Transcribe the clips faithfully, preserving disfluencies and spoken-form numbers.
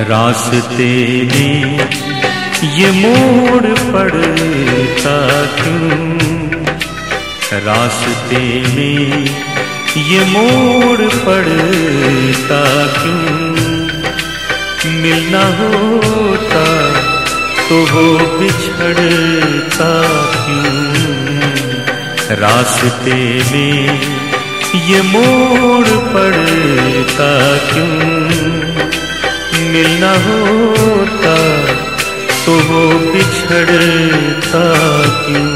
रास्ते में ये मोड़ पड़ता क्यों, रास्ते में ये मोड़ पड़ता क्यों, मिलना होता तो वो बिछड़ता क्यों, रास्ते में ये मोड़ पड़ता क्यों, मिलना होता तो वो बिछड़ता क्यों।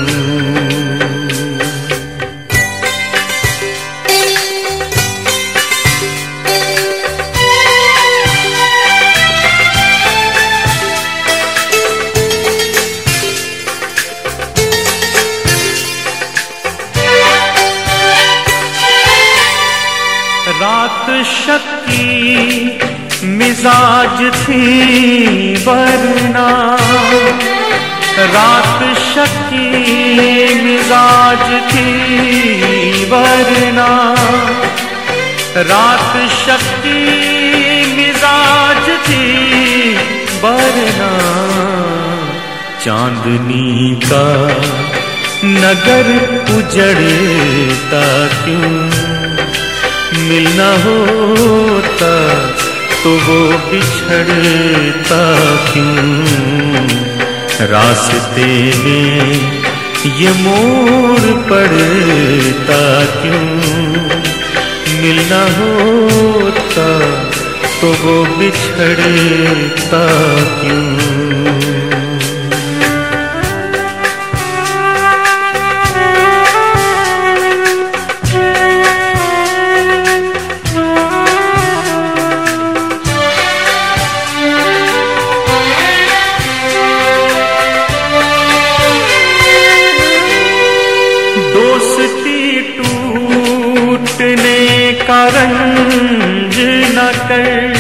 रात शक्की मिजाज थी वरना, रात शक्की मिजाज थी वरना, रात शक्की मिजाज थी वरना, चांदनी का नगर उजड़ता क्यों, मिलना होता तो वो बिछड़ता क्यों, रास्ते में ये मोड़ पड़ता क्यों, मिलना होता तो वो बिछड़ता क्यों। दोस्ती टूटने का रंज न कर,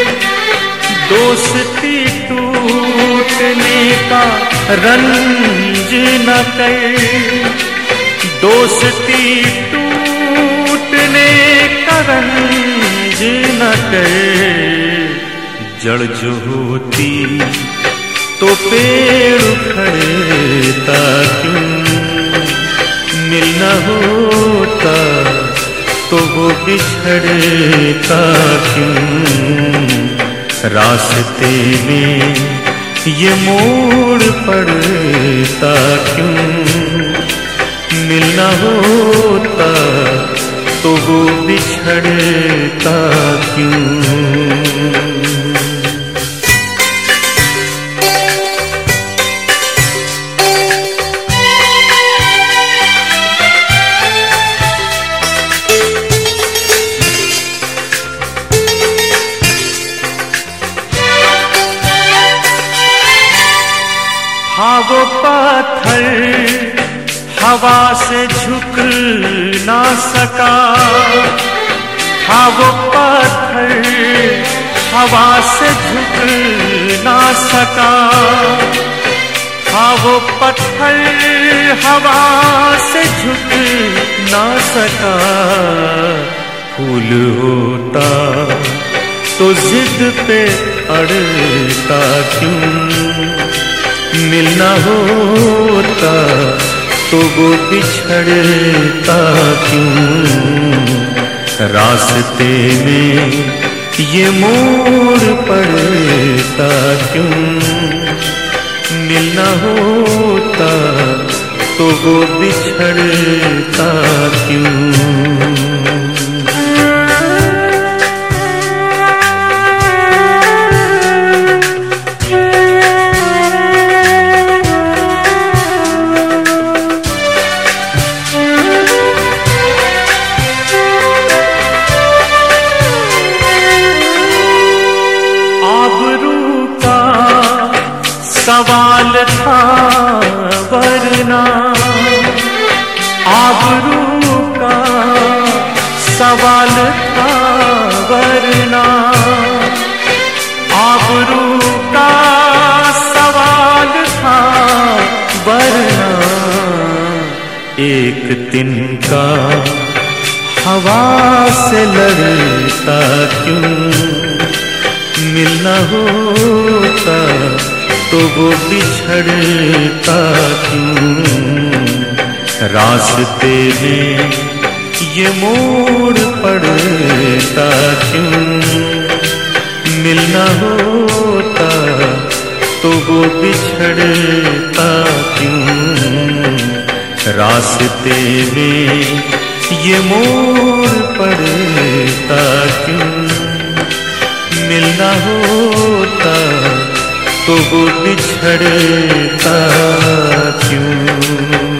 दोस्ती टूटने का रंज न कर, दोस्ती टूटने का रंज न कर, जड़ जो होती तो पेड़ उखड़ता क्यों, मिलना होता तो वो बिछड़ता क्यों, रास्ते में ये मोड़ पड़ता क्यों, मिलना होता तो वो बिछड़ता क्यों। हाँ वो पत्थर हवा से झुक ना सका, हाँ वो पत्थर हवा से झुक ना सका, हाँ वो पत्थर हवा से झुक ना सका, फूल होता तो जिद पे अड़ता क्यों, मिलना होता तो वो बिछड़ता क्यों, रास्ते में ये मोड़ पड़ता क्यों, मिलना होता तो वो बिछड़ता क्यों। सवाल था वरना, आबरू का सवाल था वरना, आबरू का सवाल था वरना, एक तिनका हवा से लड़ता क्यों, मिलना होता तो वो बिछड़ता क्यों। रास्ते में ये मोड़ पड़ता क्यों। मिलना होता तो वो बिछड़ता क्यों। रास्ते में ये मोड़ पड़ता क्यों। मिलना होता तो वो बिछड़ता क्यों।